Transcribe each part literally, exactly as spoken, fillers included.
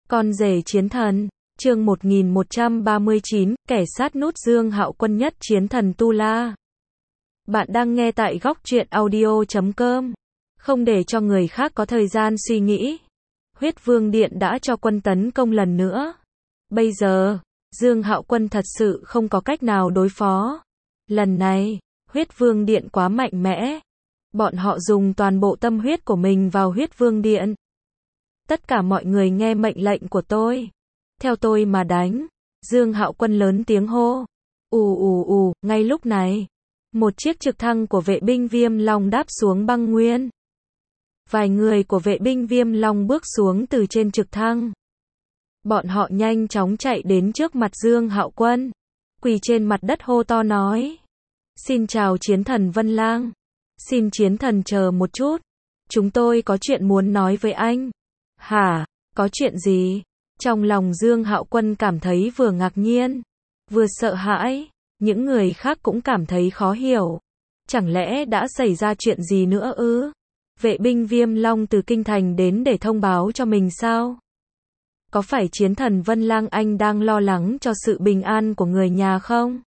Con rể chiến thần, chương một nghìn một trăm ba mươi chín, kẻ sát nút Dương Hạo Quân nhất chiến thần Tu La. Bạn đang nghe tại góc truyện audio chấm com. Không để cho người khác có thời gian suy nghĩ, Huyết Vương Điện đã cho quân tấn công lần nữa. Bây giờ, Dương Hạo Quân thật sự không có cách nào đối phó. Lần này, Huyết Vương Điện quá mạnh mẽ. Bọn họ dùng toàn bộ tâm huyết của mình vào Huyết Vương Điện. Tất cả mọi người nghe mệnh lệnh của tôi. Theo tôi mà đánh. Dương Hạo Quân lớn tiếng hô. Ù ù ù, ngay lúc này, một chiếc trực thăng của vệ binh Viêm Long đáp xuống băng nguyên. Vài người của vệ binh Viêm Long bước xuống từ trên trực thăng. Bọn họ nhanh chóng chạy đến trước mặt Dương Hạo Quân, quỳ trên mặt đất hô to nói. Xin chào chiến thần Vân Lang. Xin chiến thần chờ một chút. Chúng tôi có chuyện muốn nói với anh. Hả, có chuyện gì? Trong lòng Dương Hạo Quân cảm thấy vừa ngạc nhiên, vừa sợ hãi. Những người khác cũng cảm thấy khó hiểu. Chẳng lẽ đã xảy ra chuyện gì nữa ư? Vệ binh Viêm Long từ kinh thành đến để thông báo cho mình sao? Có phải chiến thần Vân Lang anh đang lo lắng cho sự bình an của người nhà không?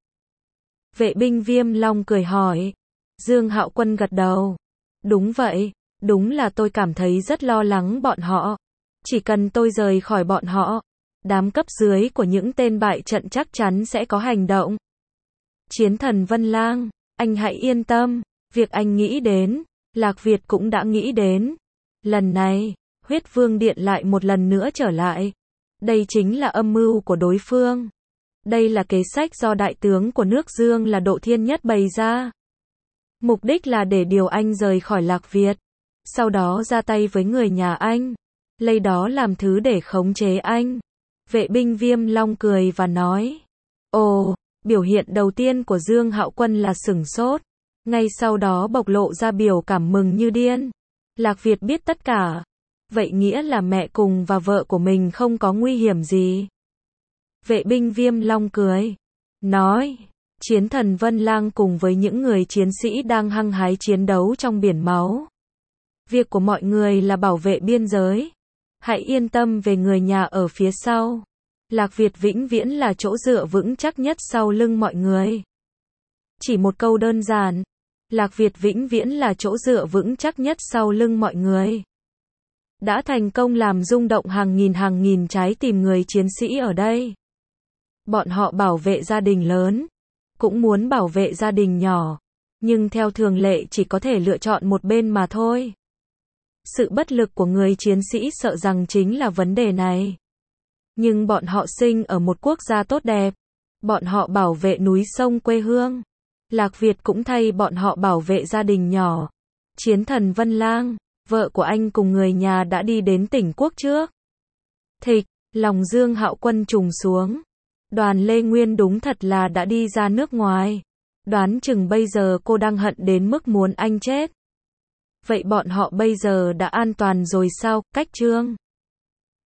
Vệ binh Viêm Long cười hỏi. Dương Hạo Quân gật đầu. Đúng vậy, đúng là tôi cảm thấy rất lo lắng bọn họ. Chỉ cần tôi rời khỏi bọn họ, đám cấp dưới của những tên bại trận chắc chắn sẽ có hành động. Chiến thần Vân Lang, anh hãy yên tâm, việc anh nghĩ đến, Lạc Việt cũng đã nghĩ đến. Lần này, Huyết Vương Điện lại một lần nữa trở lại. Đây chính là âm mưu của đối phương. Đây là kế sách do đại tướng của nước Dương là Độ Thiên Nhất bày ra. Mục đích là để điều anh rời khỏi Lạc Việt, sau đó ra tay với người nhà anh, lấy đó làm thứ để khống chế anh. Vệ binh Viêm Long cười và nói. Ồ, biểu hiện đầu tiên của Dương Hạo Quân là sửng sốt. Ngay sau đó bộc lộ ra biểu cảm mừng như điên. Lạc Việt biết tất cả. Vậy nghĩa là mẹ cùng và vợ của mình không có nguy hiểm gì. Vệ binh Viêm Long cười. Nói. Chiến thần Vân Lang cùng với những người chiến sĩ đang hăng hái chiến đấu trong biển máu. Việc của mọi người là bảo vệ biên giới. Hãy yên tâm về người nhà ở phía sau. Lạc Việt vĩnh viễn là chỗ dựa vững chắc nhất sau lưng mọi người. Chỉ một câu đơn giản. Lạc Việt vĩnh viễn là chỗ dựa vững chắc nhất sau lưng mọi người. Đã thành công làm rung động hàng nghìn hàng nghìn trái tim người chiến sĩ ở đây. Bọn họ bảo vệ gia đình lớn, cũng muốn bảo vệ gia đình nhỏ, nhưng theo thường lệ chỉ có thể lựa chọn một bên mà thôi. Sự bất lực của người chiến sĩ sợ rằng chính là vấn đề này. Nhưng bọn họ sinh ở một quốc gia tốt đẹp. Bọn họ bảo vệ núi sông quê hương. Lạc Việt cũng thay bọn họ bảo vệ gia đình nhỏ. Chiến thần Vân Lang, vợ của anh cùng người nhà đã đi đến tỉnh quốc trước. Thịch, lòng Dương Hạo Quân trùng xuống. Đoàn Lê Nguyên đúng thật là đã đi ra nước ngoài. Đoán chừng bây giờ cô đang hận đến mức muốn anh chết. Vậy bọn họ bây giờ đã an toàn rồi sao? Cách Trương